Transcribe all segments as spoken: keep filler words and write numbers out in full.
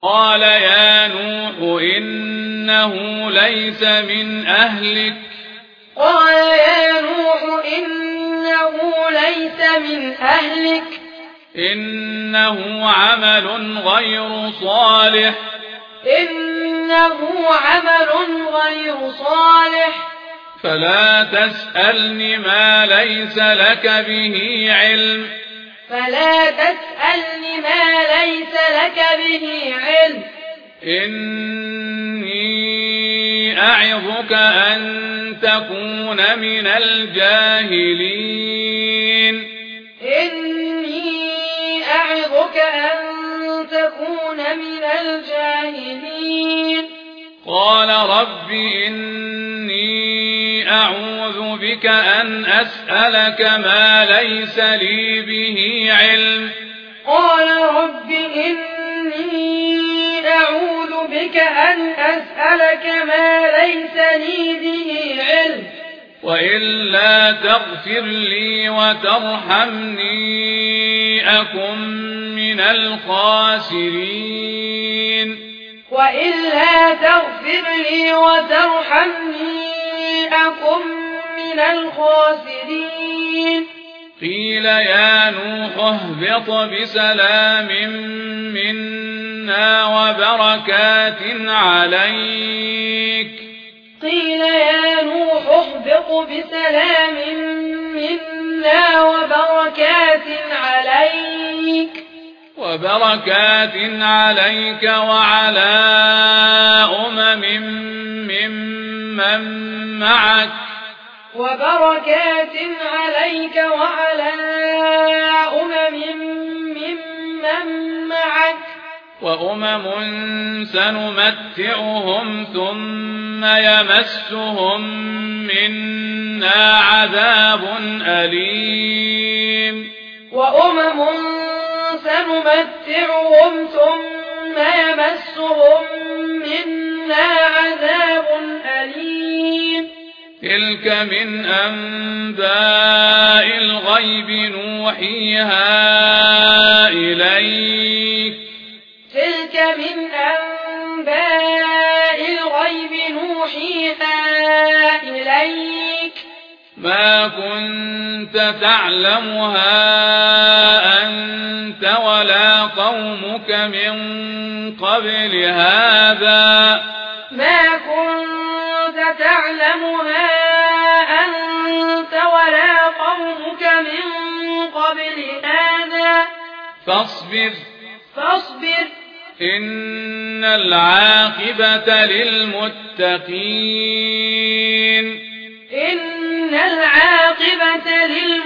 قال يا نوح إنه ليس من أهلك قال يا نوح إنه ليس من أهلك إنه عمل غير صالح إنه عمل غير صالح فلا تسألني ما ليس لك به علم فلا تسألني ما ليس لك به علم إني أعظك أن تكون من الجاهلين إني أعظك أن تكون من الجاهلين قال رب إني أعوذ بك أن أسألك ما ليس لي به علم قال رب إني أعوذ بك أن أسألك ما ليس لي به علم وإلا تغفر لي وترحمني أكن من الخاسرين وإلا تغفر لي وترحمني أكن من الخاسرين قيل يا نوح اهبط بسلام منا وبركات عليك قيل يا نوح اهبط بسلام منا وبركات عليك وبركات عليك وعلى أمم ممن معك وبركات عليك وعلى أمم ممن معك وأمم سنمتعهم ثم يمسهم منا عذاب أليم وأمم سنمتعهم ثم يمسهم منا عذاب أليم تلك من أنباء الغيب نوحيها إليك تلك من أنباء الغيب نوحيها إليك ما كنت تعلمها أنت ولا قومك من قبل هذا ما كنت تعلمها أنت ولا قومك من قبل هذا فاصبر فاصبر إن العاقبة للمتقين إن العاقبة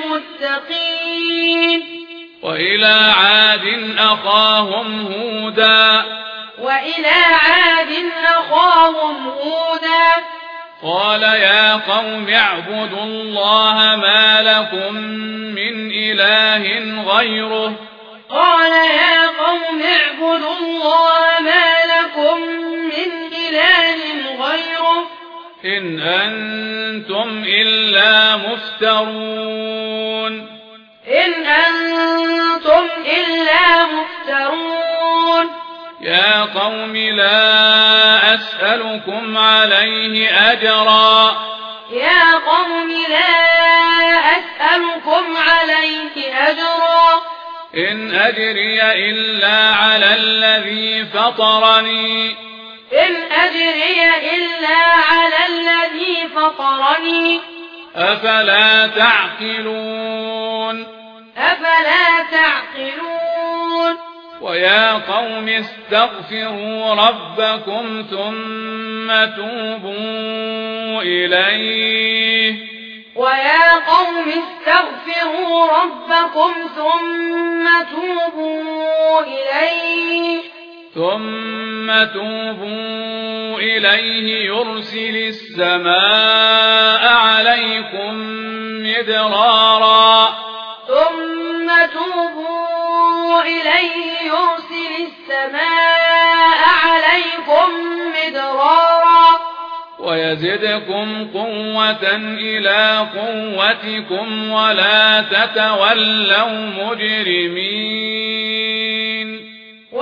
للمتقين وإلى عاد أخاهم هودا وإلى عاد أخاهم هودا قال يا قوم اعبدوا الله ما لكم من إله غيره قال يا قوم اعبدوا الله ما لكم من إله غيره إن أنتم إلا مفترون إن أنتم إلا مفترون يا قوم لا أسألكم عليه أجرا يا قوم لا أسألكم عليه أجرا إن أجري إلا على الذي فطرني إن أجري إلا على الذي فطرني أفلا تعقلون أفلا تعقلون ويا قوم استغفروا ربكم ثم توبوا إليه ويا قوم استغفروا ربكم ثم توبوا إليه ثم توبوا إليه يرسل السماء عليكم مدرارا ثم توبوا إليه يرسل السماء عليكم مدرارا ويزدكم قوة إلى قوتكم ولا تتولوا مجرمين ويزدكم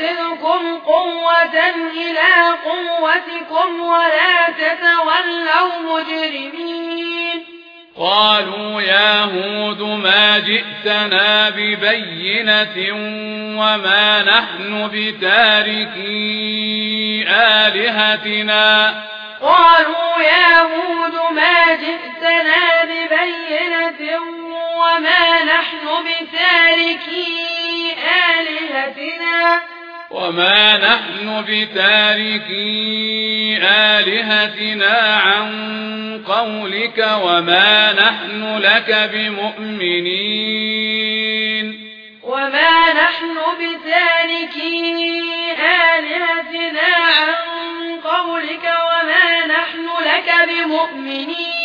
ويزدكم قوة إلى قوتكم ولا تتولوا مجرمين قالوا يا هود ما جئتنا ببينة وما نحن بتاركي آلهتنا قالوا يا هود ما جئتنا ببينة وما نحن بتاركي آلهتنا وما نحن بتاركي آلهتنا عن قولك وما نحن لك بمؤمنين وما نحن بتاركي آلهتنا عن قولك وما نحن لك بمؤمنين